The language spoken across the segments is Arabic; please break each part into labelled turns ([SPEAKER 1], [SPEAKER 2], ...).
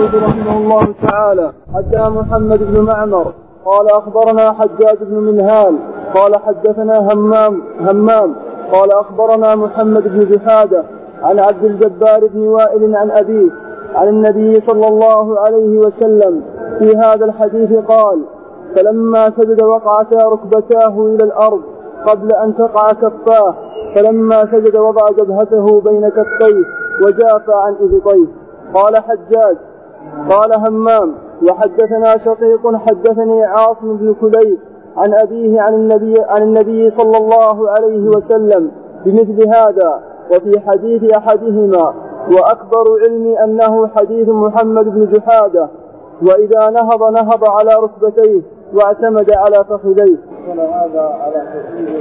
[SPEAKER 1] داود رحمه الله تعالى حدثنا محمد بن معمر قال أخبرنا حجاج بن منهال قال حدثنا همام قال أخبرنا محمد بن جحادة عن عبد الجبار بن وائل عن أبيه عن النبي صلى الله عليه وسلم في هذا الحديث قال: فلما سجد وقعتا ركبتاه إلى الأرض قبل أن تقع كفاه، فلما سجد وضع جبهته بين كفيه وجاف عن إبطيه. قال حجاج قال همام: وحدثنا شقيق حدثني عاصم بن كليب عن أبيه عن النبي صلى الله عليه وسلم بمثل هذا، وفي حديث أحدهما وأكبر علمي أنه حديث محمد بن جحادة: وإذا نهض على ركبتيه واعتمد على فخذيه.
[SPEAKER 2] هذا على كثير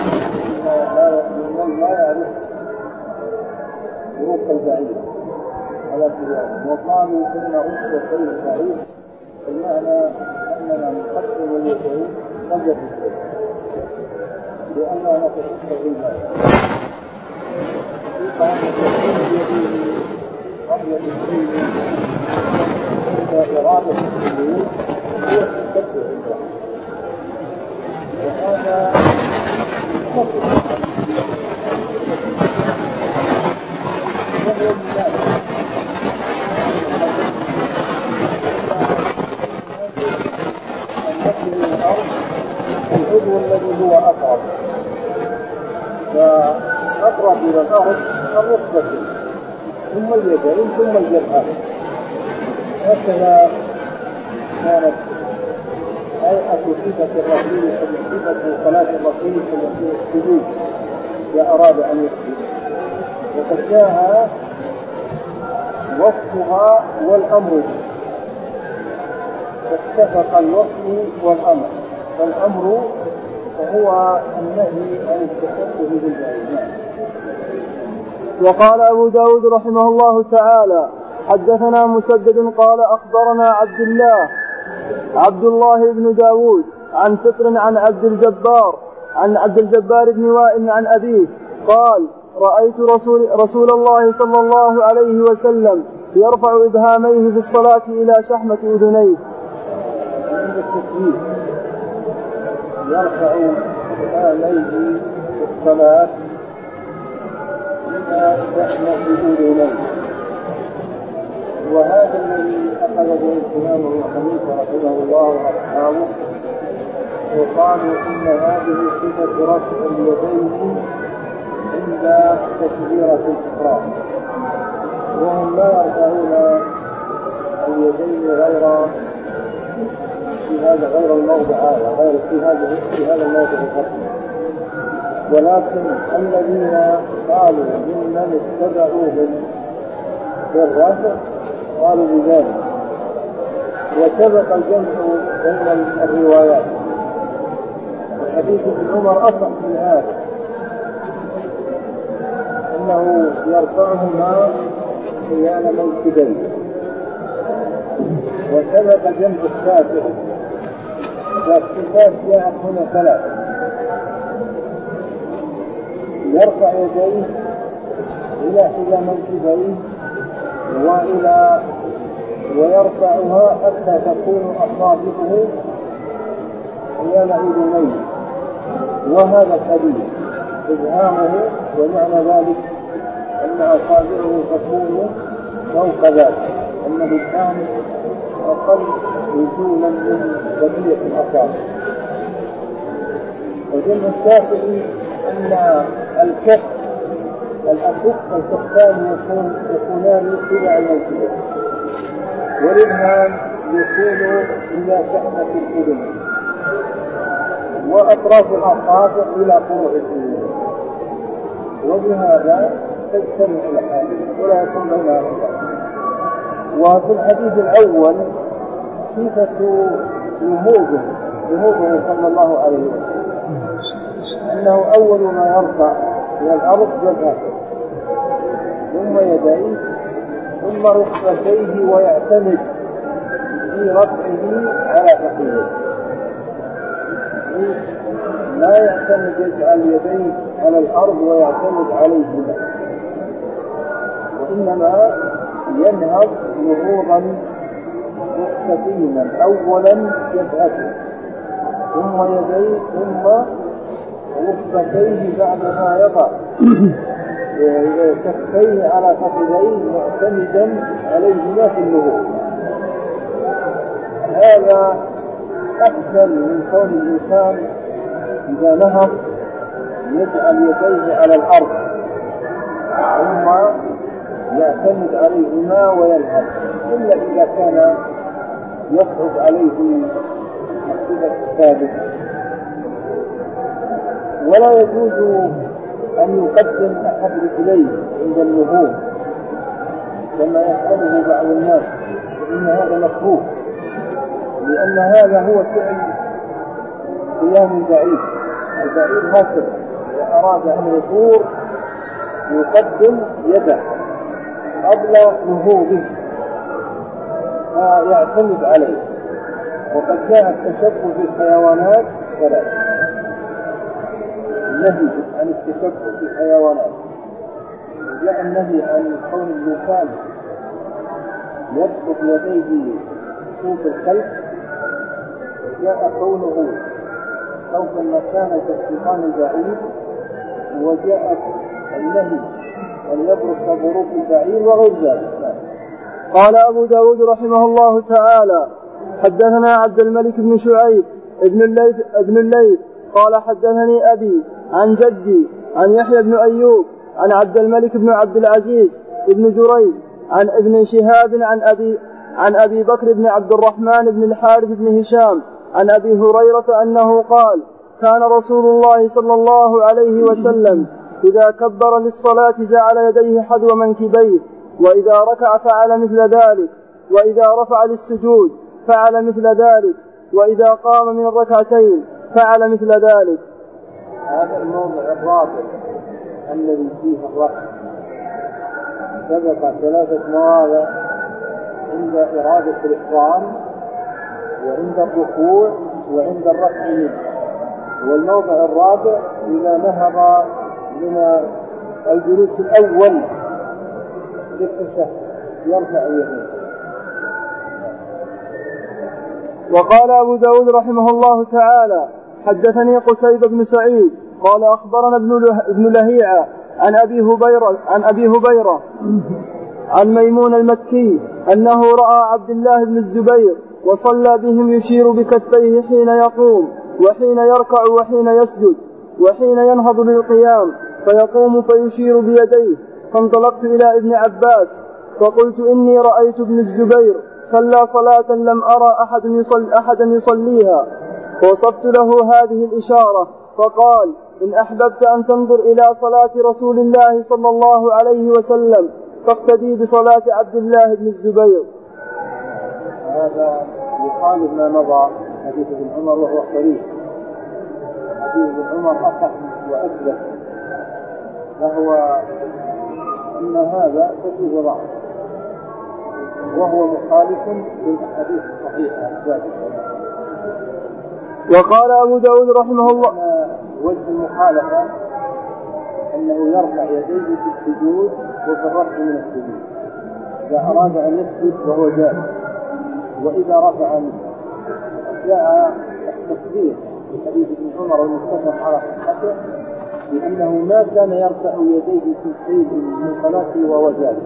[SPEAKER 2] من لا يعرف ظروف البعير على كثير، وقالوا إن ركبتي البعير بمعنى أننا نقدم اليدين قبل الركبتين لأننا نتشبه بالماء، فأن تكون اليدين قبل الركبتين عند إرادة السجود هو التشبه بالماء، وهذا مطلق وهو الماء العضو الذي هو أقرب، فأقرب إلى الأرض الركبة ثم اليدين ثم الجبهة. هكذا كانت هيئة صفة الرسول صفة صلاة الرسول في السجود إذا أراد أن يسجد، وقد جاء وصفها والأمر، فاتفق الوصف والأمر، فالأمر وهو النهي عن التشبه بالبعير.
[SPEAKER 1] وقال أبو داود رحمه الله تعالى: حدثنا مسدد قال أخبرنا عبد الله بن داود عن فطر عن عبد الجبار بن وائل عن أبيه قال: رأيت رسول الله صلى الله عليه وسلم يرفع إبهاميه في الصلاة إلى شحمة أذنيه.
[SPEAKER 2] يرفع إبهاميه في الصلاة إلى شحمة أذنيه، وهذا الذي أخذه الإمام أبو حنيفة رحمه الله وأصحابه، وقالوا إن هذه صفة رفع اليدين عند تكبيرة الإحرام، وهم لا يرفعون اليدين غير الموضع هذا، غير في هذا الموضع الخاص. ولكن الذين قالوا ممن اتبعوهم بالرفع قالوا بذلك، وسبق الجمع بين الروايات. الحديث ابن عمر أصح من هذا، أنه يرفعهما حيال منكبيه، وسبق جمع الشافعي، والصفات جاءت هنا ثلاث: يرفع يديه إلى منكبيه ويرفعها حتى تكون أصابعه حيال أذنيه، وهذا الحديث إبهامه، ومعنى ذلك أن أصابعه تكون فوق ذلك، أن الإبهام أقل وجولا من بقية الأصابع. وجمع الشافعي أن الكفان يكونان تبع المنكبين، والإبهام يكون إلى شحمة الأذن، وأطراف الأصابع إلى فروع الأذن، وبهذا تجتمع الأحاديث ولا يكون بينها خلاف. وفي الحديث الأول صفة نهوضه صلى الله عليه وسلم، أنه أول ما يرفع إلى الأرض جبهته ثم يديه ثم ركبتيه، ويعتمد في رفعه على فخذيه، لا يعتمد يجعل يديه على الأرض ويعتمد عليهما، وإنما ينهض نهوضا مستقيما، أولا جبهته ثم يديه ثم ركبتيه بعدما يضع كفيه على فخذيه معتمدا عليهما في النهوض. هذا أحسن من كون الإنسان إذا نهض يجعل يديه على الأرض ثم يعتمد عليهما وينهض، إلا إذا كان يصعب عليه الصفة الثابتة. ولا يجوز أن يقدم أحد رجليه عند النهوض كما يفعله بعض الناس، فإن هذا مكروه، لأن هذا هو فعل قيام البعير. البعير هكذا إذا أراد أن يثور يقدم يده قبل نهوضه فيعتمد عليه. وقد جاء التشبه بالحيوانات ثلاث: النهي عن التشبه بالحيوانات، وجاء النهي عن كون الإنسان يبسط يديه صوت الخلق، وجاء كونه خوف المكان كالشيطان البعيد، وجاء النهي أن يبرك بروك البعير وغير ذلك.
[SPEAKER 1] قال أبو داود رحمه الله تعالى: حدثنا عبد الملك بن شعيب ابن الليث قال حدثني أبي عن جدي عن يحيى بن أيوب عن عبد الملك بن عبد العزيز بن جريج عن ابن شهاب عن أبي بكر بن عبد الرحمن بن الحارث بن هشام عن أبي هريرة أنه قال: كان رسول الله صلى الله عليه وسلم إذا كبر للصلاة جعل يديه حذو منكبيه، وإذا ركع فعل مثل ذلك، وإذا رفع للسجود فعل مثل ذلك، وإذا قام من الركعتين فعل مثل ذلك.
[SPEAKER 2] هذا الموضع الرابع الذي فيه الرفع. سبق 3 مواضع عند إرادة الإحرام وعند الركوع وعند الرفع منه، والموضع الرابع إذا نهض من الجلوس الأول للتشهد يرفع يديه.
[SPEAKER 1] وقال أبو داود رحمه الله تعالى: حدثني قتيبة بن سعيد قال أخبرنا ابن لهيعة عن أبي هبيرة عن ميمون المكي أنه رأى عبد الله بن الزبير وصلى بهم يشير بكفيه حين يقوم وحين يركع وحين يسجد وحين ينهض للقيام، فيقوم فيشير بيديه. فانطلقت إلى ابن عباس فقلت: إني رأيت ابن الزبير صلى صلاة لم أرى أحدا يصليها، ووصفت له هذه الإشارة، فقال: إن أحببت أن تنظر إلى صلاة رسول الله صلى الله عليه وسلم فاقتدي بصلاة عبد الله بن الزبير.
[SPEAKER 2] هذا يخالف ما مضى حديث ابن عمر وهو صريح. حديث ابن عمر أصح وأثبت، فهو أن هذا فيه ضعف وهو مخالف للأحاديث الصحيحة الثابتة.
[SPEAKER 1] وقال أبو داود رحمه الله:
[SPEAKER 2] وجه المخالفة أنه يرفع يديه في السجود وفي الرفع من السجود إذا أراد أن يسجد وهو جالس، وإذا رفع منه. جاء التكبير في حديث ابن عمر المتفق على صحته لأنه ما كان يرفع يديه في شيء من صلاته وهو جالس.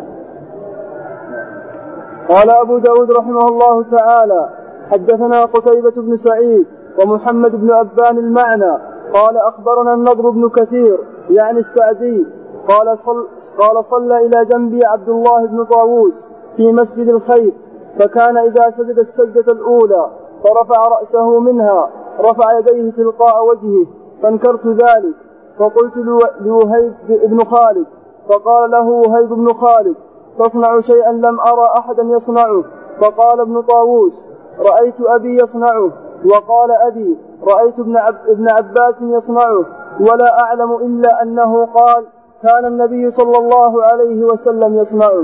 [SPEAKER 1] قال أبو داود رحمه الله تعالى: حدثنا قتيبة بن سعيد ومحمد بن أبان المعنى قال أخبرنا النضر بن كثير يعني السعدي قال صلى إلى جنبي عبد الله بن طاووس في مسجد الخير، فكان إذا سجد السجدة الأولى فرفع رأسه منها رفع يديه تلقاء وجهه، فانكرت ذلك فقلت لوهيب بن خالد، فقال له وهيب بن خالد: تصنع شيئا لم أرى أحدا يصنعه. فقال ابن طاووس: رأيت أبي يصنعه. وقال أبي: رأيت ابن عباس يصنعه، ولا أعلم إلا أنه قال: كان النبي صلى الله عليه وسلم يصنعه.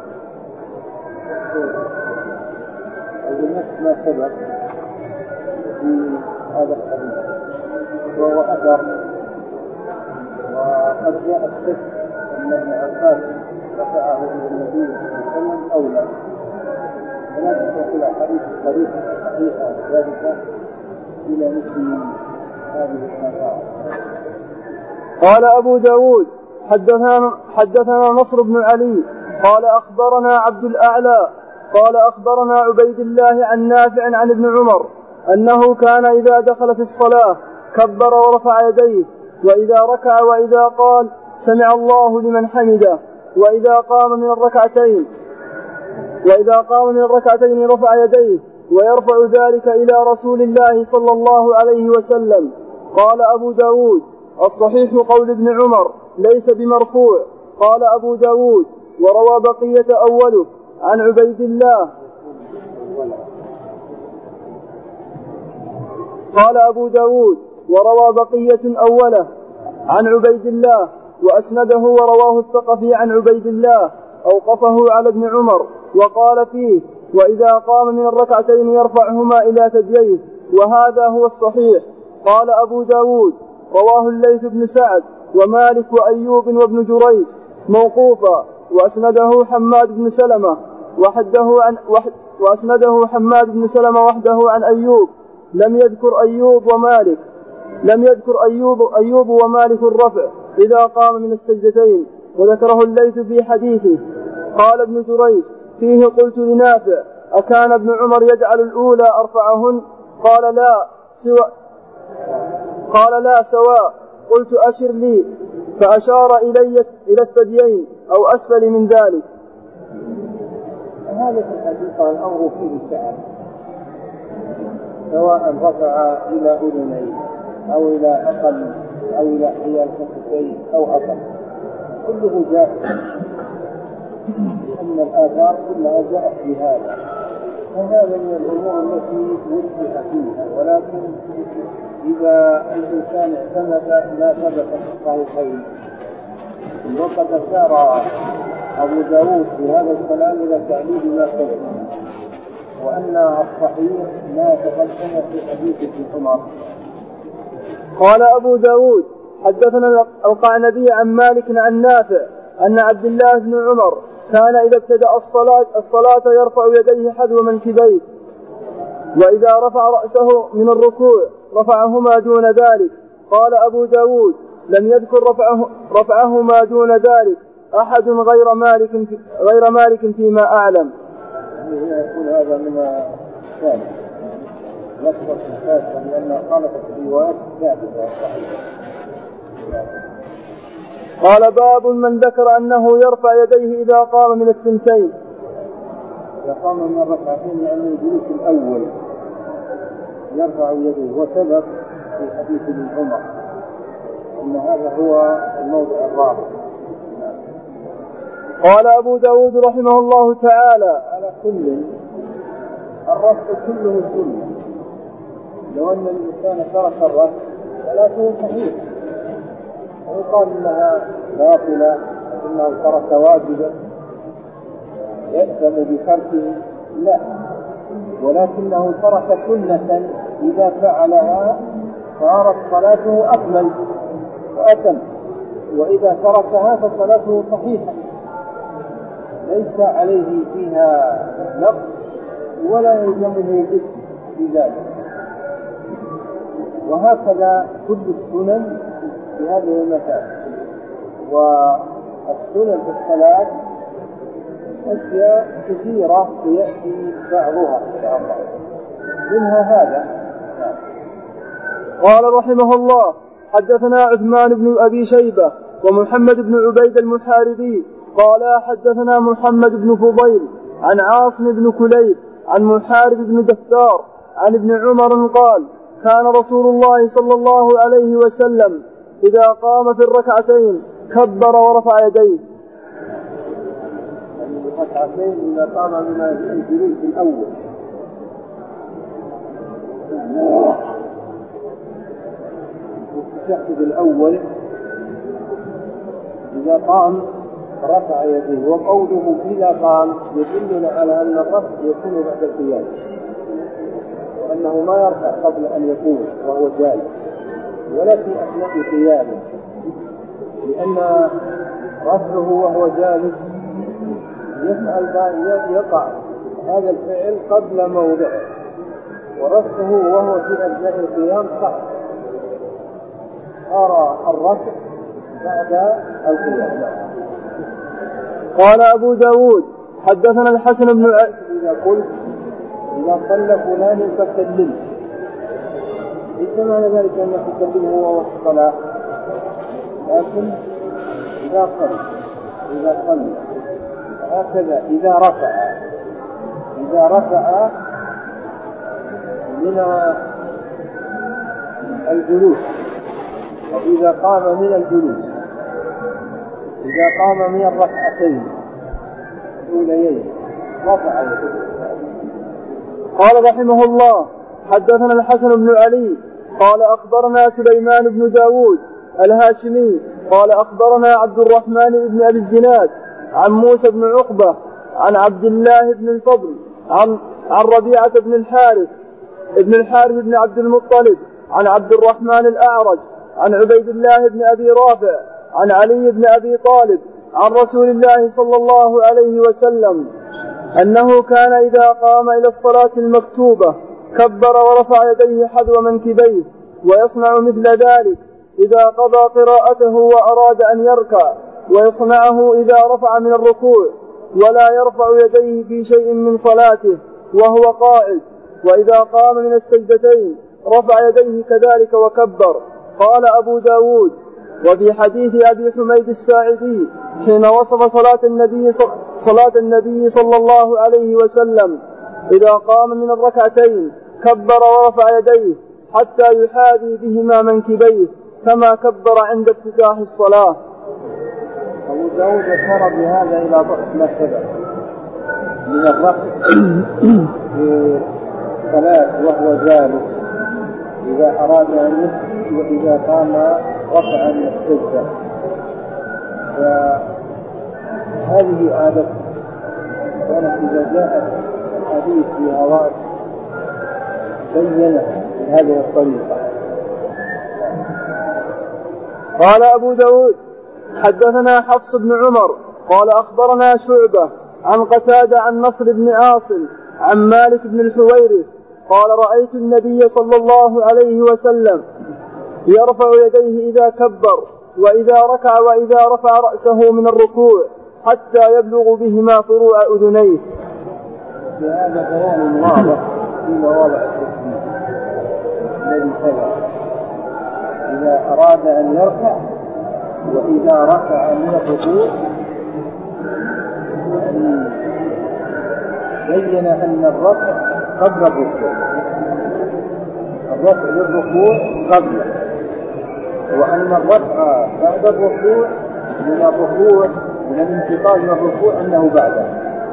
[SPEAKER 2] ما سبق في هذا الحديث وهو أثر، وقد جاء الشك أن ابن عباس رفعه إلى النبي صلى الله عليه وسلم أولى، ولكن تقول حديث طريقة صحيحة ذلك إلى مثل هذه الآثار.
[SPEAKER 1] قال أبو داود حدثنا نصر بن علي قال أخبرنا عبد الأعلى قال أخبرنا عبيد الله عن نافع عن ابن عمر أنه كان إذا دخل في الصلاة كبر ورفع يديه، وإذا ركع وإذا قال سمع الله لمن حمده، وإذا قام من الركعتين رفع يديه، ويرفع ذلك إلى رسول الله صلى الله عليه وسلم. قال أبو داود الصحيح قول ابن عمر ليس بمرفوع. قال أبو داود وروى بقية أوله عن عبيد الله. قال أبو داود وروى بقية أوله عن عبيد الله وأسنده ورواه الثقفي عن عبيد الله أوقفه على ابن عمر وقال فيه وإذا قام من الركعتين يرفعهما إلى ثدييه، وهذا هو الصحيح. قال أبو داود رواه الليث بن سعد ومالك وأيوب وابن جريج موقوفا، وأسنده حماد بن سلمة وحده عن أيوب. لم يذكر أيوب ومالك الرفع إذا قام من السجدتين، وذكره الليث في حديثه. قال ابن جريج فيه قلت لنافع أكان ابن عمر يجعل الأولى أرفعهن؟ قال لا سواء. قلت أشر لي، فأشار إلى الثديين أو أسفل من ذلك.
[SPEAKER 2] هذا في الحقيقة الأمر فيه سعة، سواء رفع إلى أذنين أو إلى أقل أو إلى حيال كفتين أو أقل، كله جائز، لأن الآثار كلها جاءت بهذا، وهذا من الأمور التي وجه فيها. ولكن إذا الإنسان اعتمد ما ثبت في الصحيحين، وقد أشار أبو داود في هذا الكلام إلى تعليل ما ثبت، وأن الصحيح ما تقدم في حديث ابن عمر.
[SPEAKER 1] قال أبو داود حدثنا القعنبي عن مالك عن نافع أن عبد الله بن عمر كان إذا ابتدأ الصلاة يرفع يديه حذو منكبيه، وإذا رفع رأسه من الركوع رفعهما دون ذلك. قال أبو داود لم يذكر رفعهما دون ذلك أحد غير مالك فيما أعلم.
[SPEAKER 2] يكون هذا من الثالث نصف الثالث، لأن قالت الروايات ثابتة صحيحة.
[SPEAKER 1] قال باب من ذكر أنه يرفع يديه إذا قام من الثنتين.
[SPEAKER 2] إذا قام من الركعتين يعني الجلوس الأول يرفع يديه، وسبق في حديث ابن عمر أن هذا هو الموضع الرابع.
[SPEAKER 1] قال أبو داود رحمه الله تعالى
[SPEAKER 2] على كل الرفع كله سنة، لو أن الإنسان ترك الرفع صلاته صحيحة، ويقال إنها باطلة إنه ترك واجبا يأثم بتركه، لا، ولكنه ترك سنة إذا فعلها صارت صلاته أكمل وأتم، وإذا تركها فصلاته صحيحة ليس عليه فيها نقص ولا يلزمه إثم في ذلك. وهكذا كل السنن في هذه المسائل. والسنن في الصلاة أشياء كثيرة سيأتي بعضها إن شاء الله، منها هذا.
[SPEAKER 1] قال رحمه الله حدثنا عثمان بن أبي شيبة ومحمد بن عبيد المحاربي قال حدثنا محمد بن فضيل عن عاصم بن كليب عن محارب بن دثار عن ابن عمر قال كان رسول الله صلى الله عليه وسلم إذا قام في الركعتين كبر ورفع يديه.
[SPEAKER 2] الركعتين إذا قام من الجلوس الأول التشهد الأول إذا قام رفع يديه، وقوله إذا قام يدلنا على أن الرفع يكون بعد القيام، وأنه ما يرفع قبل أن يقوم وهو جالس ولا في أثناء قيامه، لأن رفعه وهو جالس يقع هذا الفعل قبل موضعه، ورفعه وهو في أثناء القيام صح، أرى الرفع بعد القيام.
[SPEAKER 1] قال أبو داود حدثنا الحسن بن
[SPEAKER 2] إذا قلت إذا صلى فلان فكلمه، ليس معنى ذلك أن تكلمه وهو في الصلاة، لكن إذا صلى هكذا إذا رفع من الجلوس، وإذا قام من الجلوس، إذا قام من الركعتين الأوليين رفع يده.
[SPEAKER 1] قال رحمه الله حدثنا الحسن بن علي قال أخبرنا سليمان بن داود الهاشمي قال أخبرنا عبد الرحمن بن أبي الزناد عن موسى بن عقبة عن عبد الله بن الفضل عن ربيعة بن الحارث بن عبد المطلب عن عبد الرحمن الأعرج عن عبيد الله بن أبي رافع عن علي بن أبي طالب عن رسول الله صلى الله عليه وسلم أنه كان إذا قام إلى الصلاة المكتوبة كبر ورفع يديه حذو منكبيه، ويصنع مثل ذلك إذا قضى قراءته وأراد أن يركع، ويصنعه إذا رفع من الركوع، ولا يرفع يديه في شيء من صلاته وهو قائد، وإذا قام من السجدتين رفع يديه كذلك وكبر. قال أبو داود وفي حديث أبي حميد الساعدي حين وصف صلاة النبي صلى الله عليه وسلم إذا قام من الركعتين كبر ورفع يديه حتى يحاذي بهما منكبيه كما كبر عند افتتاح الصلاة.
[SPEAKER 2] أبو داود أشار بهذا إلى ضعف ما سبق من الرفع في الصلاة وهو جالس إذا أراد أن يسجد، وإذا قام رفع من السجدة، فهذه عادة كانت إذا جاءت الحديث في هواء بينها بهذه الطريقة.
[SPEAKER 1] قال أبو داود حدثنا حفص بن عمر قال أخبرنا شعبة عن قتادة عن نصر بن عاصم عن مالك بن الحويرث قال رأيت النبي صلى الله عليه وسلم يرفع يديه إذا كبر وإذا ركع وإذا رفع رأسه من الركوع حتى يبلغ بهما فروع أذنيه.
[SPEAKER 2] هذا بيان واضح في مواضع التسبيح الذي سبق، إذا أراد أن يرفع وإذا رفع من الركوع، بين أن الرفع قبل الركوع، الرفع للركوع قبله، وأن الرفع بعد الركوع من الانتقال من الركوع أنه بعده،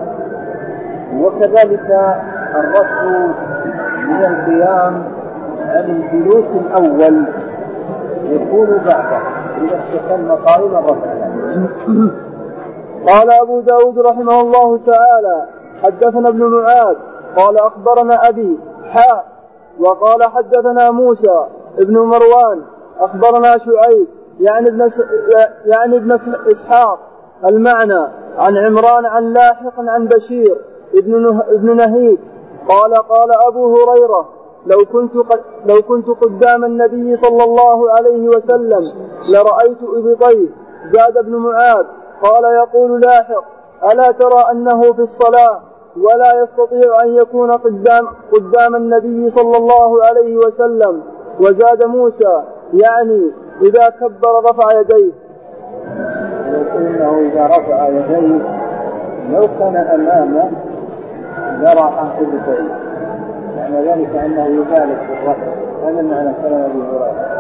[SPEAKER 2] وكذلك الرفع من القيام عن الجلوس الأول يكون بعده إذا استقام قائما الرفع.
[SPEAKER 1] قال أبو داود رحمه الله تعالى حدثنا ابن معاذ قال أخبرنا أبي وقال حدثنا موسى ابن مروان أخبرنا شعيب يعني ابن إسحاق المعنى عن عمران عن لاحق عن بشير ابن نهيك قال أبو هريرة لو كنت قدام النبي صلى الله عليه وسلم لرأيت إبطيه. زاد ابن معاذ قال يقول لاحق ألا ترى أنه في الصلاة ولا يستطيع أن يكون قدام النبي صلى الله عليه وسلم. وزاد موسى يعني إذا كبر رفع يديه.
[SPEAKER 2] إنه إذا رفع يديه لو كان أمامه يرى حافظ بعيد، معنى ذلك أنه يبالغ في الرفع، هذا معنى كلام أبي هريرة.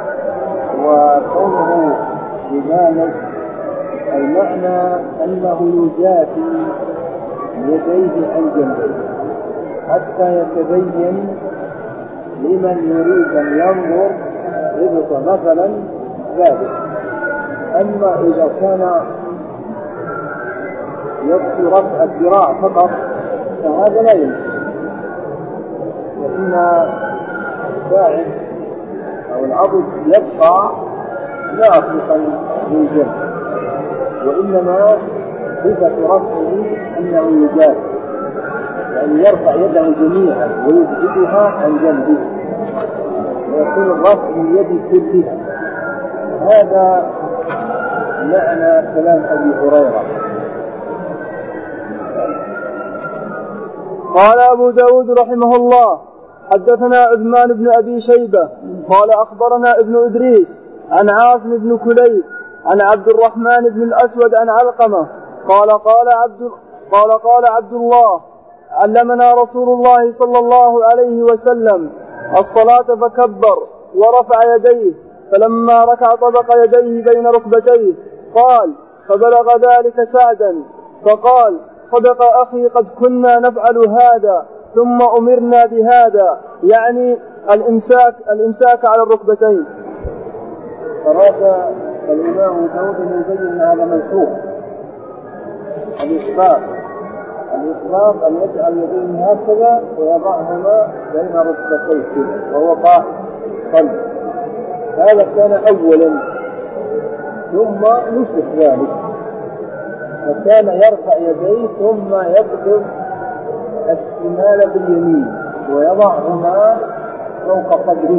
[SPEAKER 2] وكونه يبالغ المعنى أنه يجافي يديه عن جنبه حتى يتبين لمن يريد أن ينظر ربط مثلا ذلك. أما إذا كان يكفي رفع الذراع فقط فهذا لا يمكن، فإن الساعد أو العضد يبقى ناقصا للجنب، وإنما صفة رفعه أنه يجاهد، يعني يرفع يده جميعا ويبعدها عن جنبه ويكون الرفع من يد كلها. هذا معنى كلام أبي هريرة.
[SPEAKER 1] قال أبو داود رحمه الله حدثنا عثمان بن أبي شيبة قال أخبرنا ابن إدريس عن عاصم بن كليب عن عبد الرحمن بن الأسود عن علقمة قال عبد الله علمنا رسول الله صلى الله عليه وسلم الصلاة فكبر ورفع يديه، فلما ركع طبق يديه بين ركبتيه، قال فبلغ ذلك سعدا فقال صدق أخي قد كنا نفعل هذا ثم أمرنا بهذا، يعني الإمساك على الركبتين.
[SPEAKER 2] أراد الإمام داود أن يبين أن هذا منسوخ. الإسباق أن يجعل يديه هكذا ويضعهما بين ركبتيه وهو قائم صلى. هذا كان أولا، ثم نسخ ذلك وكان يرفع يديه ثم يقبض الشمال باليمين ويضعهما فوق صدره.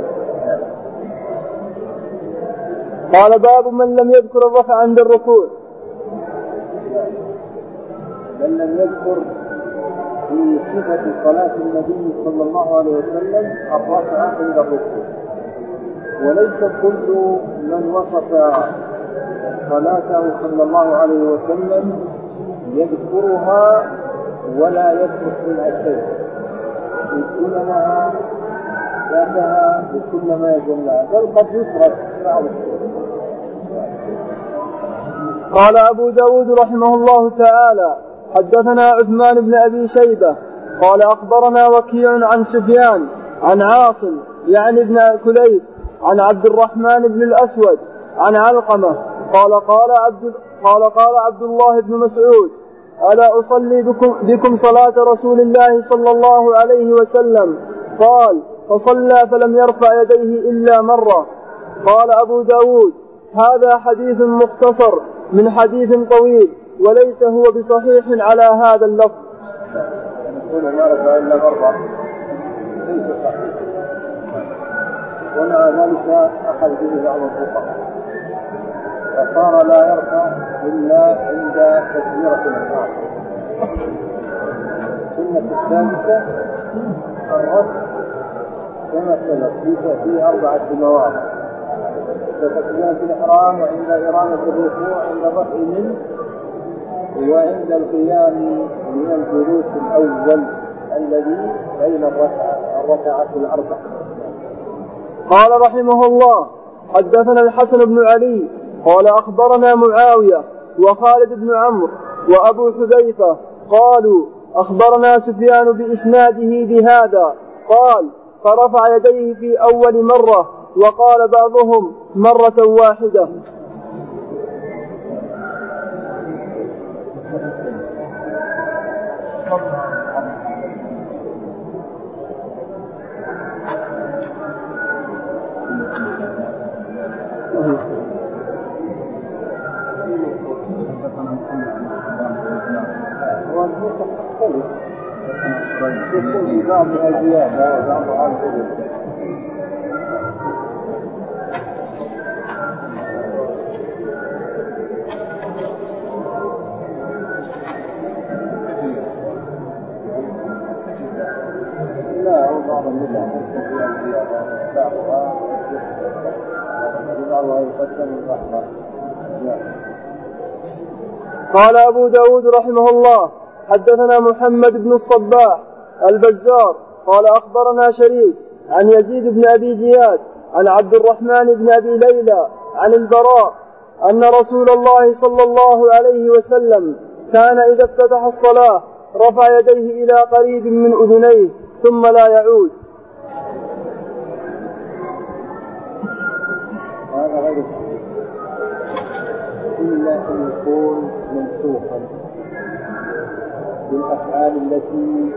[SPEAKER 1] قال باب من لم يذكر الرفع عند الركوع.
[SPEAKER 2] من لم يذكر في صفة صلاة النبي صلى الله عليه وسلم الرفع عند الركوع، وليس كل من وصف صلاته صلى الله عليه وسلم يذكرها ولا يترك منها شيء، يكون لها ذاتها بكل ما يجملها، بل قد يترك بعض الشيء.
[SPEAKER 1] قال أبو داود رحمه الله تعالى حدثنا عثمان بن أبي شيبة قال أخبرنا وكيع عن سفيان عن عاصم يعني ابن كليب عن عبد الرحمن بن الأسود عن علقمة قال عبد الله بن مسعود ألا أصلي بكم صلاة رسول الله صلى الله عليه وسلم؟ قال فصلى فلم يرفع يديه إلا مرة. قال أبو داود هذا حديث مختصر من حديث طويل وليس هو بصحيح على هذا اللفظ.
[SPEAKER 2] يقول ما رفع إلا مرة ليس صحيح، ومع ذلك أخذ به بعض الفقهاء فصار لا يرفع إلا عند تكبيرة الإحرام. السنة الثالثة الرفع كما سلف في 4 مواضع: تكبيرة الإحرام، وعند إرادة الركوع، عند الرفع منه، وعند القيام من الجلوس الأول الذي بين الركعات الأربع.
[SPEAKER 1] قال رحمه الله حدثنا الحسن بن علي قال أخبرنا معاوية وخالد بن عمرو وأبو حذيفة قالوا أخبرنا سفيان بإسناده بهذا قال فرفع يديه في أول مرة، وقال بعضهم مرة واحدة.
[SPEAKER 2] يكون في بعضها زيادة وبعضها الغلو. لا، هو بعض المدة فيها زيادة، بعضها يقدم الرحمة.
[SPEAKER 1] قال أبو داود رحمه الله حدثنا محمد بن الصباح البزار قال أخبرنا شريك عن يزيد بن أبي زياد عن عبد الرحمن بن أبي ليلى عن البراء أن رسول الله صلى الله عليه وسلم كان إذا افتتح الصلاة رفع يديه إلى قريب من أذنيه ثم لا يعود.
[SPEAKER 2] هذا غير إلا أن يكون منسوخا بالأفعال التي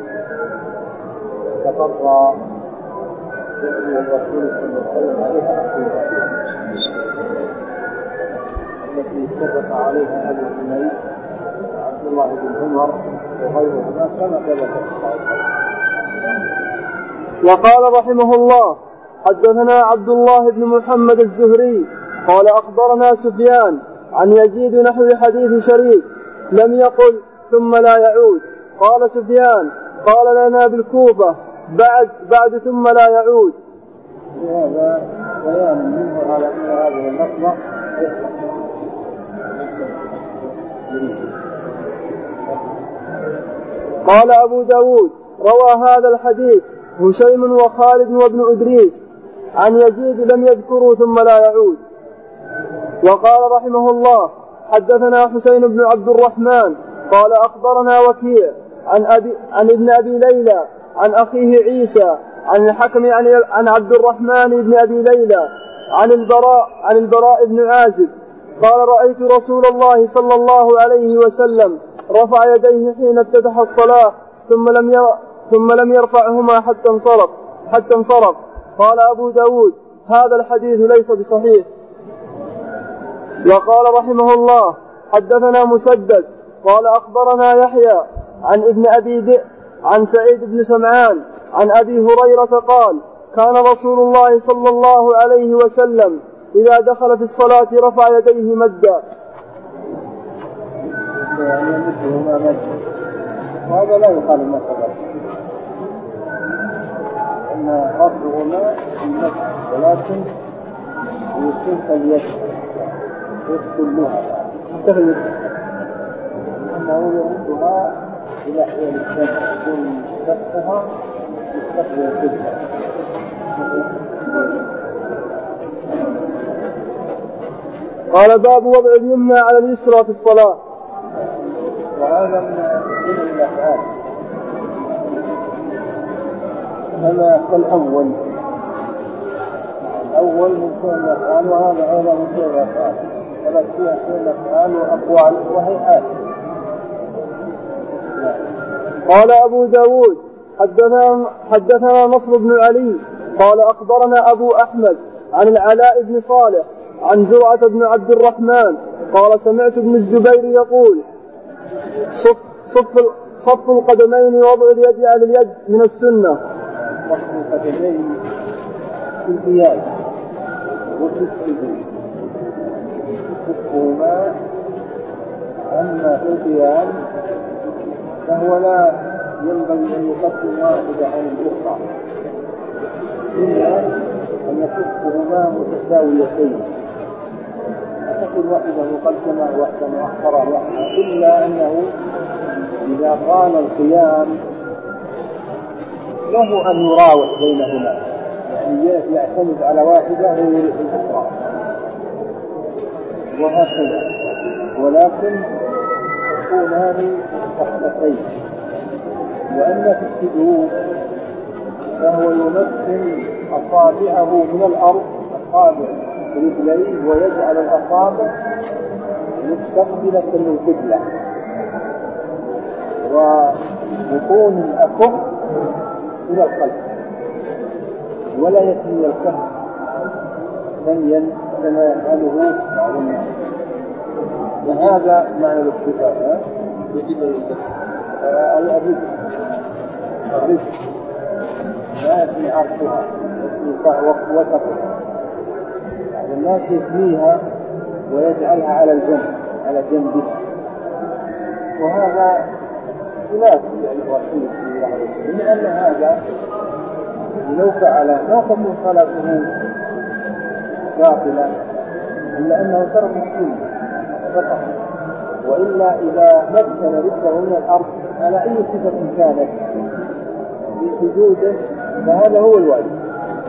[SPEAKER 2] تقرى فعل الرسول صلى الله عليه وسلم عليها أخيرا، التي اتفق عليها أهل الحديث الله بن عمر وغيرهما كما ثبت.
[SPEAKER 1] وقال رحمه الله: حدثنا عبد الله بن محمد الزهري قال أخبرنا سفيان عن يزيد نحو حديث شريك لم يقل ثم لا يعود. قال سفيان: قال لنا بالكوفة بعد ثم لا يعود.
[SPEAKER 2] هذا بيان منه على أن هذه اللفظة
[SPEAKER 1] قال أبو داود: روى هذا الحديث هشيم وخالد وابن إدريس عن يزيد لم يذكروا ثم لا يعود. وقال رحمه الله: حدثنا حسين بن عبد الرحمن قال أخبرنا وكيع عن ابن أبي ليلى عن أخيه عيسى عن الحكم عن عبد الرحمن بن أبي ليلى عن البراء بن عازب قال: رأيت رسول الله صلى الله عليه وسلم رفع يديه حين افتتح الصلاة ثم لم يرفعهما حتى انصرف. قال أبو داود: هذا الحديث ليس بصحيح. وقال رحمه الله: حدثنا مسدد قال أخبرنا يحيى عن ابن أبي ذئب عن سعيد بن سمعان عن أبي هريرة قال: كان رسول الله صلى الله عليه وسلم إذا دخل في الصلاة رفع يديه مدا.
[SPEAKER 2] وهذا لا يقال المسألة أن رفعهما في المسجد، ولكن يشترك اليد كلها أنه يردها إلى حيال الشمس يكون شقها يستقبل القبلة.
[SPEAKER 1] قال: باب وضع اليمنى على اليسرى في الصلاة.
[SPEAKER 2] وهذا من الأفعال كما الأول من كل الأفعال، وهذا أيضا من كل الأفعال، فلا فيها كل الأفعال وأقوال وهيئات.
[SPEAKER 1] قال أبو داود: حدثنا نصر بن علي قال أخبرنا أبو أحمد عن العلاء بن صالح عن زرعة بن عبد الرحمن قال: سمعت ابن الزبير يقول: صف القدمين ووضع اليد على اليد من السنة.
[SPEAKER 2] صف القدمين في القيام وفي السجود صفهما، أما في القيام فهو لا ينبغي أن يقدم واحدة عن الأخرى، إلا أن يصفهما متساويتين، تكون واحدة مقدمة واحدة مؤخرة واحدة، إلا أنه إذا قال القيام له أن يراوح بينهما، يعني يعتمد على واحدة ويريح الأخرى وهكذا، ولكن يكونان صفتين. وأما في السجود فهو يمثل أصابعه من الأرض، أصابع رجليه، ويجعل الأصابع مستقبلة للقبلة، وبطون الأكف إلى القلب، ولا يثني الكف ثنيا كما يفعله بعض الناس. وهذا معنى الاختفاء. الرزق لا يثني عرفها، يثني وسطها. بعض الناس يثنيها ويجعلها على الجنب، على جنبه، وهذا خلاف يعني الرسول صلى الله عليه وسلم، لأن هذا لو فعل ما تكون صلاته باطلة، إلا أنه ترك السنة فقط. وإلا إذا مكن رجله من الأرض على أي صفة كانت في سجوده فهذا هو الواجب.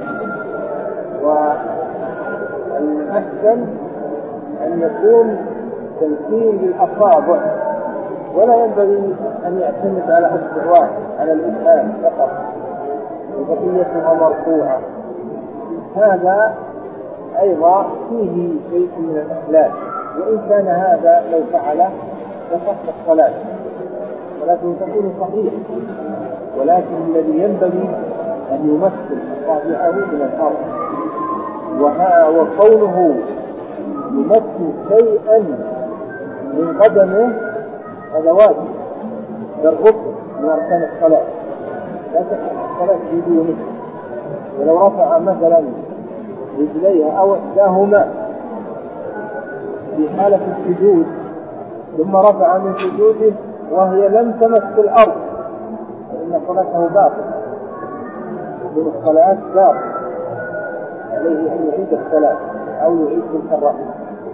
[SPEAKER 2] والأحسن أن يكون تمكين للأصابع، ولا ينبغي أن يعتمد على أصبع واحد، على الإبهام فقط وبقيتها مرفوعة. هذا أيضا فيه شيء من الإخلال، وإن كان هذا لو فعله لصح الصلاة ولكن تكون صحيحة، ولكن الذي ينبغي أن يمثل أصابعه من الأرض، وكونه يمثل شيئا من قدمه هذا واجب بالركن من أركان الصلاة، لا تصح الصلاة بدونه. ولو رفع مثلا رجليها أو إحداهما في حالة السجود ثم رفع من سجوده وهي لم تمس الأرض فإن صلاته باطلة، من الصلاة باطلة، عليه أن يعيد الصلاة أو يعيد تلك الرفعة.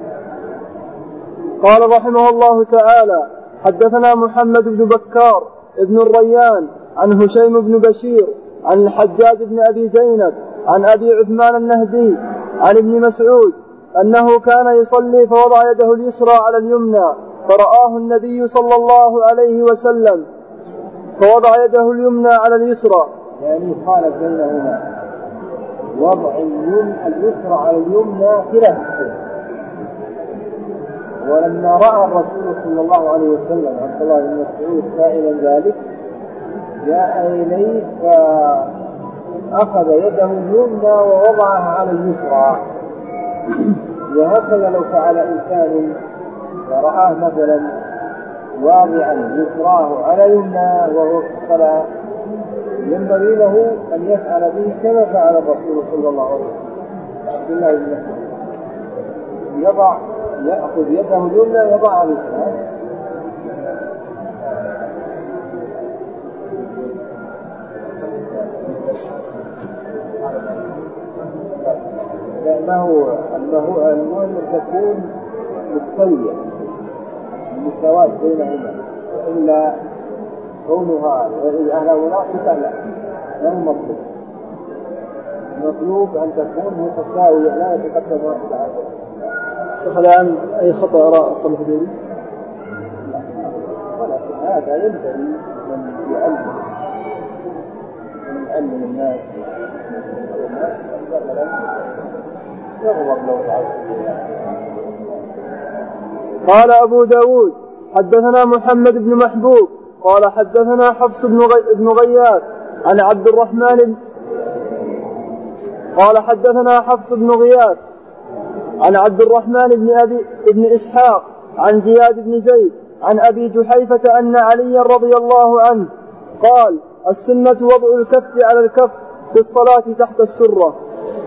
[SPEAKER 1] قال رحمه الله تعالى: حدثنا محمد بن بكار ابن الريان عن هشيم بن بشير عن الحجاج بن أبي زينب عن أبي عثمان النهدي عن ابن مسعود أنه كان يصلي فوضع يده اليسرى على اليمنى فرآه النبي صلى الله عليه وسلم فوضع يده اليمنى على اليسرى،
[SPEAKER 2] يعني خالف بينهما، وضع اليسرى على اليمنى خلاف. ولما رأى الرسول صلى الله عليه وسلم عبد الله بن مسعود فاعلا ذلك جاء إليه فأخذ يده اليمنى ووضعها على اليسرى. وهكذا لو فعل إنسان ورآه مثلا واضعا يسراه على يمنى وهو في الصلاة ينبغي له أن يفعل به كما فعل الرسول صلى الله عليه وسلم عبد الله بن مسعود، يأخذ يده اليمنى ويضعها على اليسرى. المهم أن تكون مستوية، المساواة بينهما، إلا كونها على مناقصة لا مطلوب. المطلوب أن تكون متساوية لا يتقدم واحد على
[SPEAKER 1] شيخ الآن أي خطأ رأى صلح ديني؟
[SPEAKER 2] لا، هذا ينبغي من يعلم الناس يغضب لو تعالى.
[SPEAKER 1] قال أبو داود: حدثنا محمد بن محبوب قال حدثنا حفص بن غياث عن عبد الرحمن قال حدثنا حفص بن غياث عن عبد الرحمن بن إسحاق عن زياد بن زيد عن أبي جحيفة أن علي رضي الله عنه قال: السنة وضع الكف على الكف في الصلاة تحت السرة.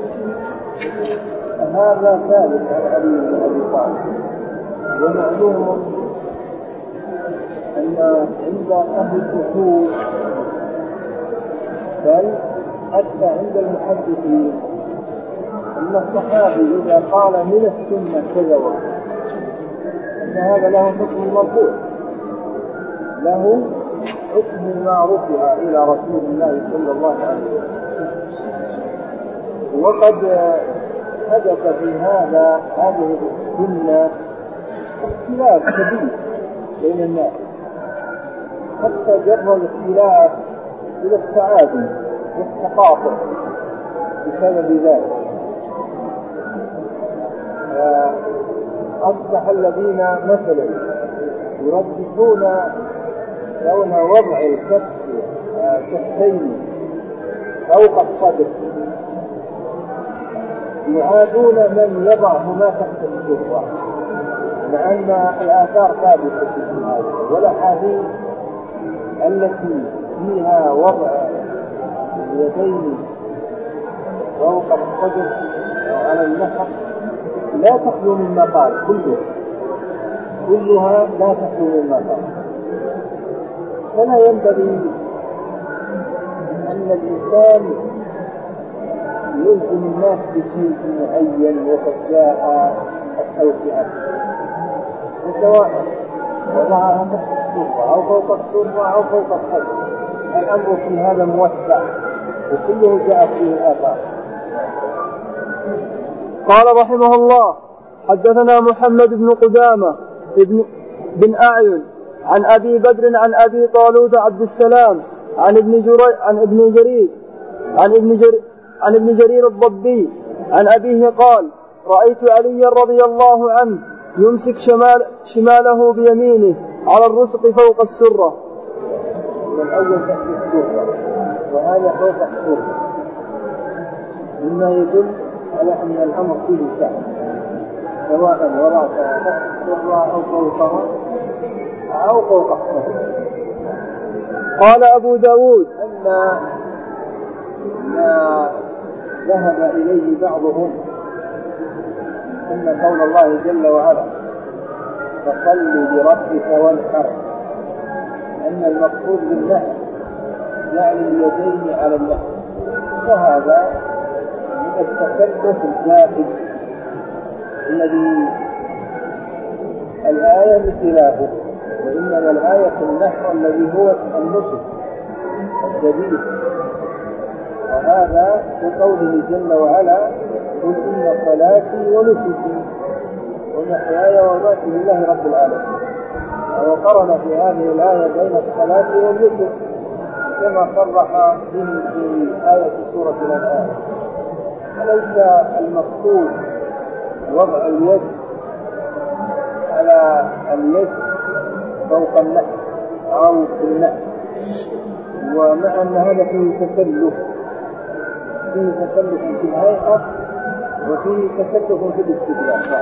[SPEAKER 2] هذا ثابت عن علي بن أبي طالب، ومعلوم أن عند أهل الأصول بل حتى عند المحدثين أن الصحابي إذا قال من السنة كذا وكذا أن هذا له حكم مرفوع، له حكم ما رفع إلى رسول الله صلى الله عليه وسلم. وقد حدث في هذه السنة اختلاف كبير بين الناس، حتى جر الاختلاف إلى التعادي والتقاطع بسبب ذلك. أصبح الذين مثلا يرجحون كون وضع كفين فوق الصدر يعادون من يضعهما تحت السرة، مع أن الآثار ثابتة في هذا، والأحاديث التي فيها وضع اليدين فوق الصدر على النحر لا تخلو مما قال، كلها لا تخلو مما قال. فلا ينبغي أن الإنسان يلزم الناس بشيء معين وقد جاء التوسعة، وسواء وضعها تحت السرة أو فوق السرة أو فوق الصدر، الأمر في هذا موسع وكله جاء فيه الآثار.
[SPEAKER 1] قال رحمه الله: حدثنا محمد بن قدامة بن أعين عن أبي بدر عن أبي طالوت عبد السلام عن ابن جرير الضبي عن أبيه قال: رأيت علي رضي الله عنه يمسك شماله بيمينه على الرسق فوق السرة.
[SPEAKER 2] والأول تحت السرة وهذا فوق السرة، مما يدل على أن الأمر فيه سهل، سواء وضعت تحت السرة أو فوقها أو فوق.
[SPEAKER 1] قال أبو داود:
[SPEAKER 2] أما ما ذهب إليه بعضهم أن قول الله جل وعلا فصل لربك وانحر، أن المقصود بالنحر يعني اليدين على النحر، فهذا من التكلف الزائد الذي الآية بخلافه، وإنما الآية النحر الذي هو النسك الجديد، وهذا كقوله جل وعلا: قل إن صلاتي ونسكي ومحياي ومماتي لله رب العالمين. وقرن في هذه الآية بين الصلاة والنسك كما صرح به في آية سورة الأنعام. وليس المقصود وضع اليد على اليد فوق النحر أو في النحر، ومع أن هذا فيه تكلف في الهيئة وفيه تكلف في الاستدلال.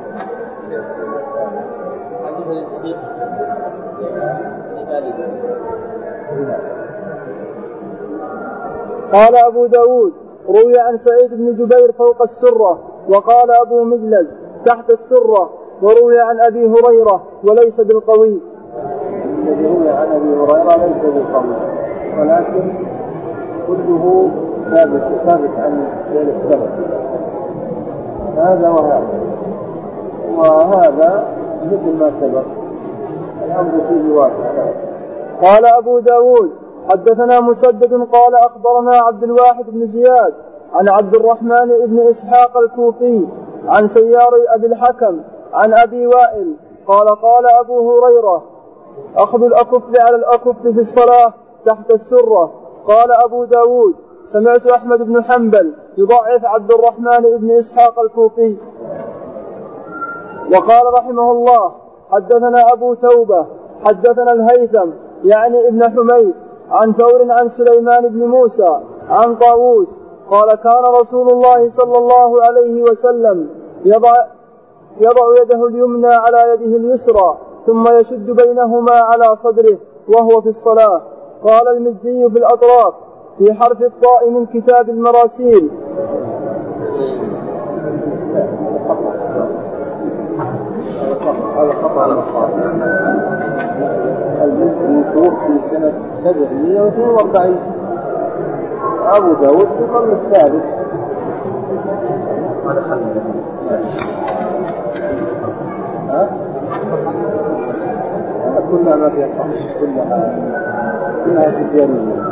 [SPEAKER 1] قال أبو داود: روي عن سعيد بن جبير فوق السرة، وقال أبو مجلد تحت السرة، وروي عن أبي هريرة وليس بالقوي.
[SPEAKER 2] الذي روي عن أبي هريرة ليس بالقوي، ولكن كله ثابت عن غير السبب، هذا وهذا مثل ما سبق، الأمر فيه واسع.
[SPEAKER 1] قال أبو داود: حدثنا مسدد قال أخبرنا عبد الواحد بن زياد عن عبد الرحمن بن إسحاق الكوفي عن سيار أبي الحكم عن أبي وائل قال: قال أبو هريرة: أخذ الأكف على الأكف في الصلاة تحت السرة. قال أبو داود: سمعت أحمد بن حنبل يضعف عبد الرحمن بن إسحاق الكوفي. وقال رحمه الله: حدثنا أبو توبة حدثنا الهيثم يعني ابن حميد عن ثور عن سليمان بن موسى عن طاووس قال: كان رسول الله صلى الله عليه وسلم يضع يده اليمنى على يده اليسرى ثم يشد بينهما على صدره وهو في الصلاة. قال المزي في الأطراف في حرف الطاء من كتاب المراسيل:
[SPEAKER 2] هذا خطأ المزي توفي سنة 742، أبو داود في القرن الثالث. كلها ما فيها صح، كلها تجارية.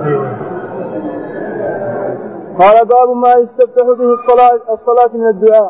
[SPEAKER 1] قال: باب ما يستفتح به الصلاة من الدعاء.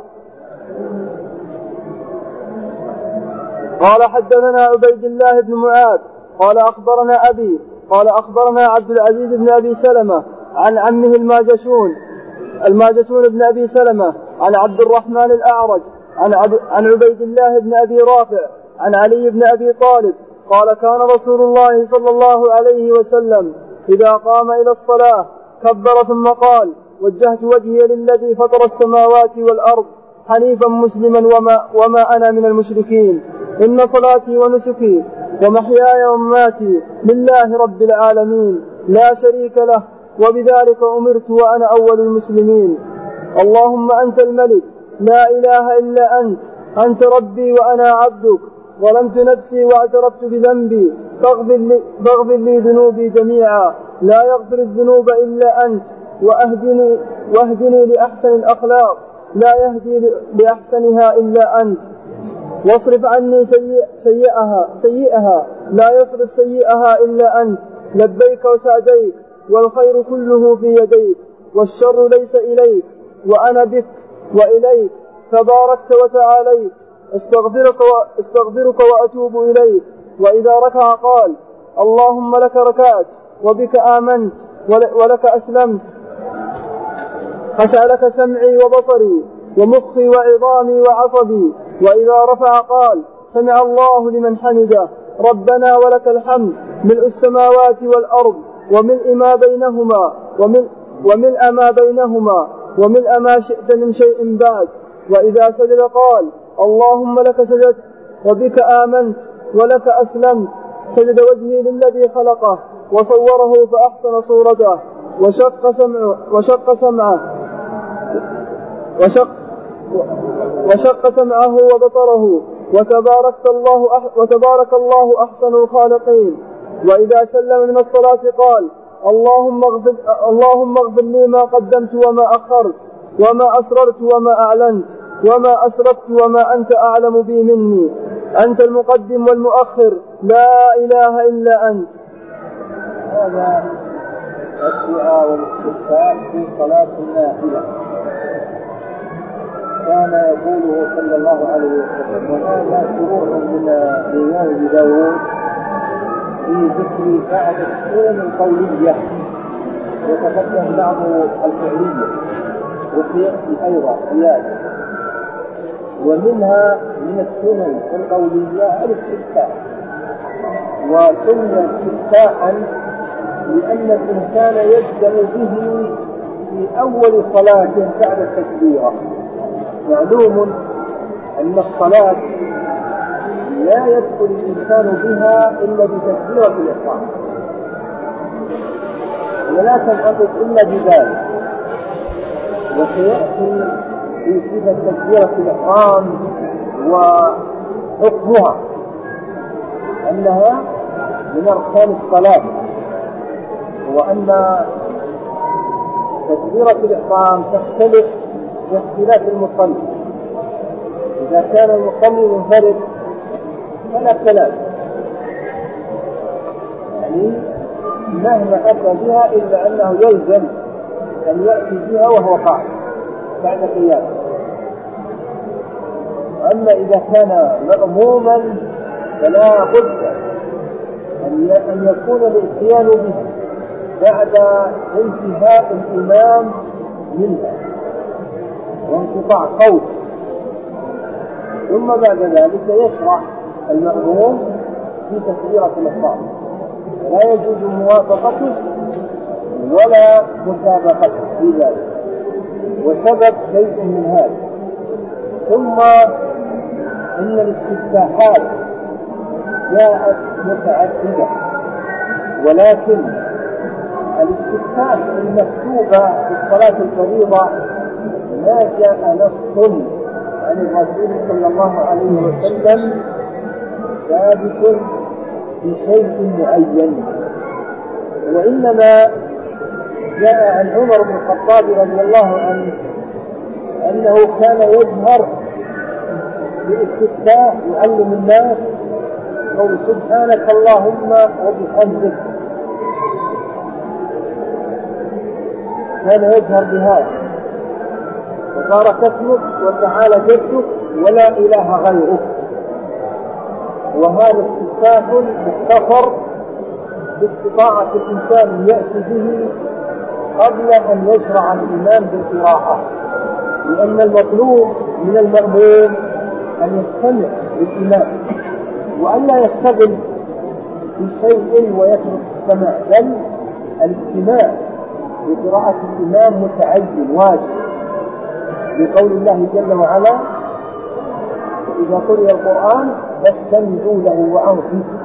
[SPEAKER 1] قال: حدثنا عبيد الله بن معاذ قال أخبرنا أبي قال أخبرنا عبد العزيز بن أبي سلمة عن عمه الماجشون بن أبي سلمة عن عبد الرحمن الأعرج عن عبيد الله بن أبي رافع عن علي بن أبي طالب قال: كان رسول الله صلى الله عليه وسلم إذا قام إلى الصلاة كبر ثم قال: وجهت وجهي للذي فطر السماوات والأرض حنيفا مسلما وما أنا من المشركين، إن صلاتي ونسكي ومحياي ومماتي لله رب العالمين لا شريك له، وبذلك أمرت وأنا أول المسلمين. اللهم أنت الملك لا إله إلا أنت ربي وأنا عبدك، ظلمت نفسي واعترفت بذنبي، فاغفر لي ذنوبي جميعا، لا يغفر الذنوب إلا أنت، واهدني لأحسن الأخلاق، لا يهدي لأحسنها إلا أنت، واصرف عني سيئها لا يصرف سيئها إلا أنت، لبيك وسعديك، والخير كله في يديك، والشر ليس إليك، وأنا بك وإليك، تباركت وتعاليت، استغفرك وأتوب إليك. وإذا ركع قال: اللهم لك ركعت وبك آمنت ولك أسلمت، خشع لك سمعي وبصري ومخي وعظامي وعصبي. وإذا رفع قال: سمع الله لمن حمده، ربنا ولك الحمد، ملء السماوات والأرض وملء ما بينهما وملء ما شئت من شيء بعد. وإذا سجد قال: اللهم لك سجدت وبك آمنت ولك أسلمت. سجد وجهي للذي خلقه وصوره فأحسن صورته وشق سمعه وبصره وتبارك الله أحسن الخالقين. وإذا سلم من الصلاة قال اللهم اغفر لي ما قدمت وما أخرت وما أسررت وما أعلنت وما أسرفت وما أنت أعلم بي مني، أنت المقدم والمؤخر، لا إله إلا أنت.
[SPEAKER 2] هذا الدعاء والاستغفار في صلاة النافلة كان يقوله صلى الله عليه وسلم، وهذا شروع من إمام أبي داود في ذكر بعض السنن القولية وتقدم بعض الفعلية وسيأتي أيضا زيادة. ومنها من السنن القولية الاستفتاح، وسمي استفتاحا لأن الإنسان يبدأ به في أول صلاة بعد التكبيرة. معلوم أن الصلاة لا يدخل الإنسان بها إلا بتكبيرة الإحرام، ولا تنعقد إلا بذلك. وسيأتي في صفة تكبيرة الإحرام وحكمها أنها من أركان الصلاة، وأن تكبيرة الإحرام تختلف باختلاف المصلي. إذا كان المصلي منفرد فلا كلام، يعني مهما أتى بها إلا أنه يلزم أن يأتي بها وهو قاعد بعد قيامه. أما إذا كان مأموما فلا بد أن يكون الاتيان بها بعد انتهاء الإمام منها وانقطاع صوت، ثم بعد ذلك يشرع المأموم في تكبيرة الإحرام، لا يجوز موافقته ولا مسابقته في ذلك، وسبب شيء من هذا. ثم إن الاستفتاحات جاءت متعددة، ولكن الاستفتاح المكتوبة في الصلاة الفريضة ما جاء نص عن الرسول صلى الله عليه وسلم ثابت في شيء معين، وإنما جاء عن عمر بن الخطاب رضي الله عنه أنه كان يجهر بالاستفتاح يعلم الناس قول سبحانك اللهم وبحمدك، كان يجهر بهذا وبارك اسمك وتعالى جدك ولا إله غيرك. وهذا استفتاح مختصر باستطاعة الإنسان يأتي به قبل أن يشرع الإمام بالقراءة، لأن المطلوب من المأموم أن يستمع للإمام وأن لا يستغل في شيء ويترك السماع، بل الاستماع لقراءة الإمام متعين واجب، لقول الله جل وعلا إذا قرئ القرآن فاستمعوا له وأنصتوا.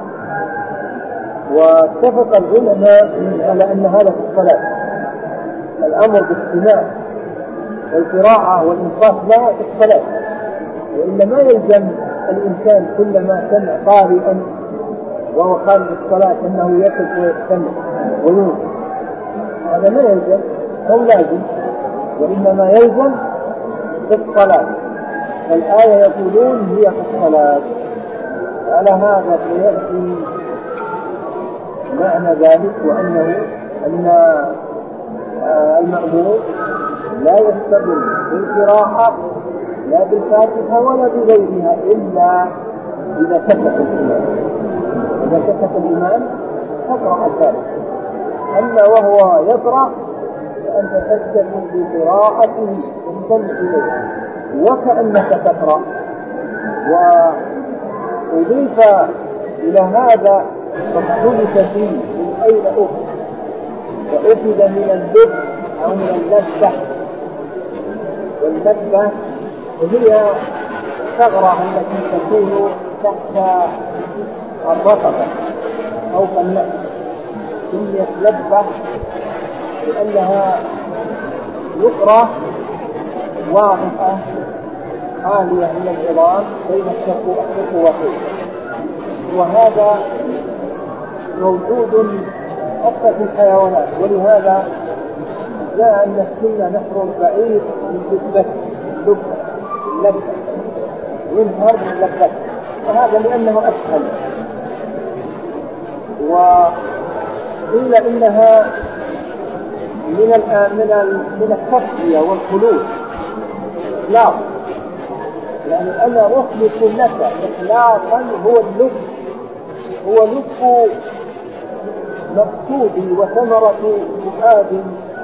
[SPEAKER 2] واتفق العلماء على أن هذا في الصلاة الأمر بالاستماع والقراءة والإنصات لا في الصلاة، وإلا ما يلزم الإنسان كلما سمع قارئا وهو خارج الصلاة أنه يقف ويستمع وينصت، هذا ما يلزم أو لازم، وإنما يلزم في الصلاة. فالآية يقولون هي في الصلاة، على هذا سيأتي معنى ذلك، وأن المأمور لا يستقل بالقراءة لا بالفاتحة ولا بغيرها إلا إذا سكت الإمام. إذا سكت الإمام تقرأ الفاتحة، أما وهو يقرأ فأنت تستقل بقراءته وتستمع إليه وكأنك تقرأ. وأضيف إلى هذا فاختلف فيه من أين أخذ، فأخذ من اللب أو من اللبة، واللبة هي الثغرة التي تكون تحت الرقبة أو النفس سميت لبة لأنها يقرأ واضحة عالية من العظام بين الشق والطول، وهذا موجود حتى في الحيوانات. ولهذا جاء أن السنة نحر البعير من جثة لبة ينهر من لبة، وهذا لأنه أسهل. وقيل إنها من التصفية والخلود إخلاص، يعني أنا أخلص لك إخلاصا هو اللب، هو لب مقصودي وثمرة فؤادي.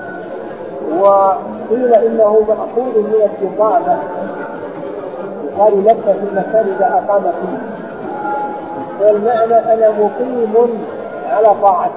[SPEAKER 2] وقيل إنه مأخوذ من الإقامة، يقال لك في المكان إذا أقام فيه، والمعنى أنا مقيم على طاعته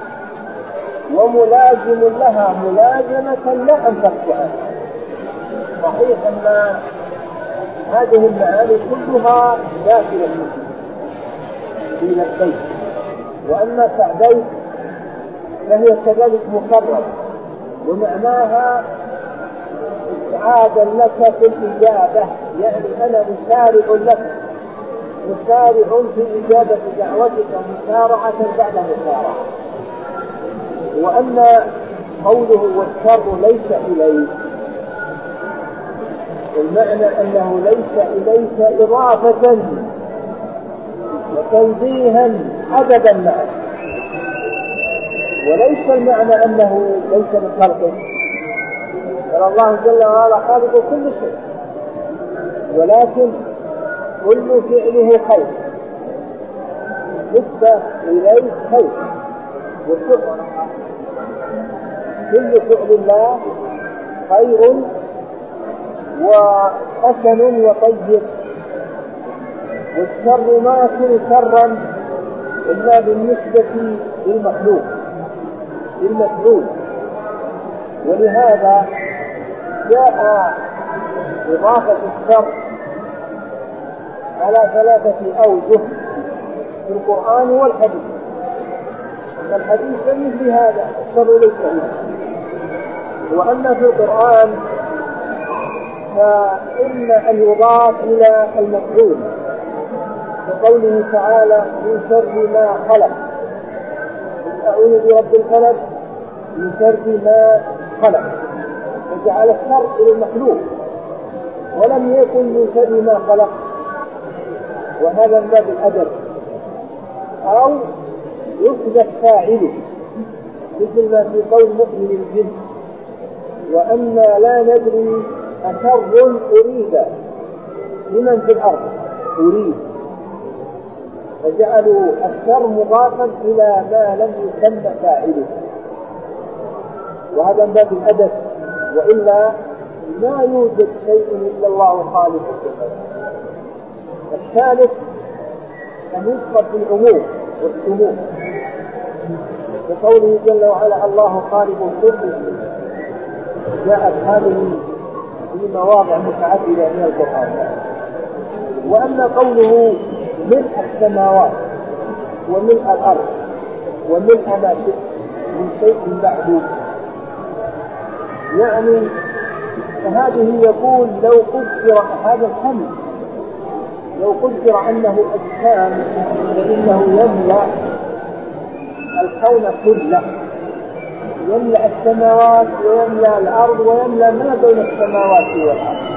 [SPEAKER 2] وملازم لها ملازمة لا أنفقت عنها. صحيح أن هذه المعاني كلها داخلة في البيت، وأما سعديك فهي كذلك مكرر، ومعناها إسعادا لك في الإجابة، يعني أنا مسارع لك، مسارع في إجابة دعوتك مسارعة بعد مسارعة. وأن قوله والشر ليس إليك، المعنى أنه ليس إليك إضافة وتنزيها أبدا معك، وليس المعنى أنه ليس من خلقه، قال الله جل وعلا خالق كل شيء، ولكن كل فعله خير، نسبة إليه خير والشكر، كل فعل الله خير وحسن وطيب، والشر ما يكون شرا إلا بالنسبة للمخلوق للمفعول. ولهذا جاء إضافة الشر على 3 أوجه في القرآن والحديث. الحديث لم يجري هذا، الشر ليس هنا. وأما في القرآن فإن أن يضاف إلى المفعول، كقوله تعالى من شر ما خلق، أعوذ برب الفلق من شر ما خلق، فجعل الشر إلى المخلوق ولم يكن من شر ما خلق، وهذا من باب الأدب. أو يثبت فاعله مثل ما في قول مؤمن الجن وأنا لا ندري أشر أريد لمن في الأرض أريد، فجعلوا الشر مضافا إلى ما لم يسمى فاعله، وهذا من باب الأدب، وإلا لا يوجد شيء إلا الله خالقه. الثالث أن يذكر في العموم والسمو، بقوله جل وعلا الله خالق كل شيء، جاءت هذه في مواضع متعددة من القرآن. وأما قوله ملء السماوات وملء الأرض وملء ما شئت من شيء بعد، يعني فهذه يقول لو قدر هذا الحمد، لو قدر أنه أجسام فإنه يملأ الكون كله، يملأ السماوات ويملأ الأرض ويملأ ما بين السماوات والأرض.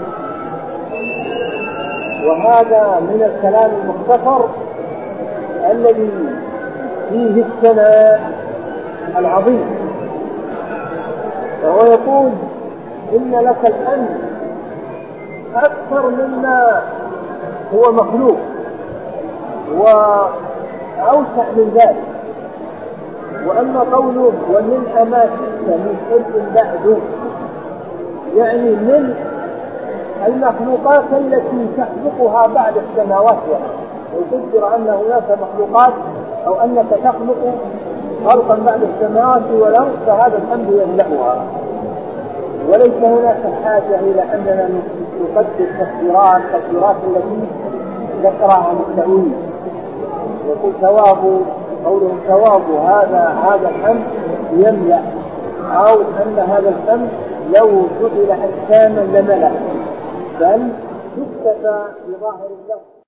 [SPEAKER 2] وهذا من الكلام المختصر الذي فيه الثناء العظيم. فهو يقول إن لك الأمر أكثر مما هو مخلوق وأوسع من ذلك. وأما قوله ومن ما شئت من شيء بعد، يعني من المخلوقات التي تخلقها بعد السماوات والأرض. ويقدر أن هناك مخلوقات أو أنك تخلق خلقا بعد السماوات والأرض، فهذا الحمد يملأها، وليس هناك حاجة إلى أننا نقدر تفسيرات التي ذكرها التأويل يقول ثواب قولهم ثواب هذا الحمد يملأ، أو أن هذا الحمد لو جعل أجساما لملأ، بل يكتفى بظاهر اللفظ.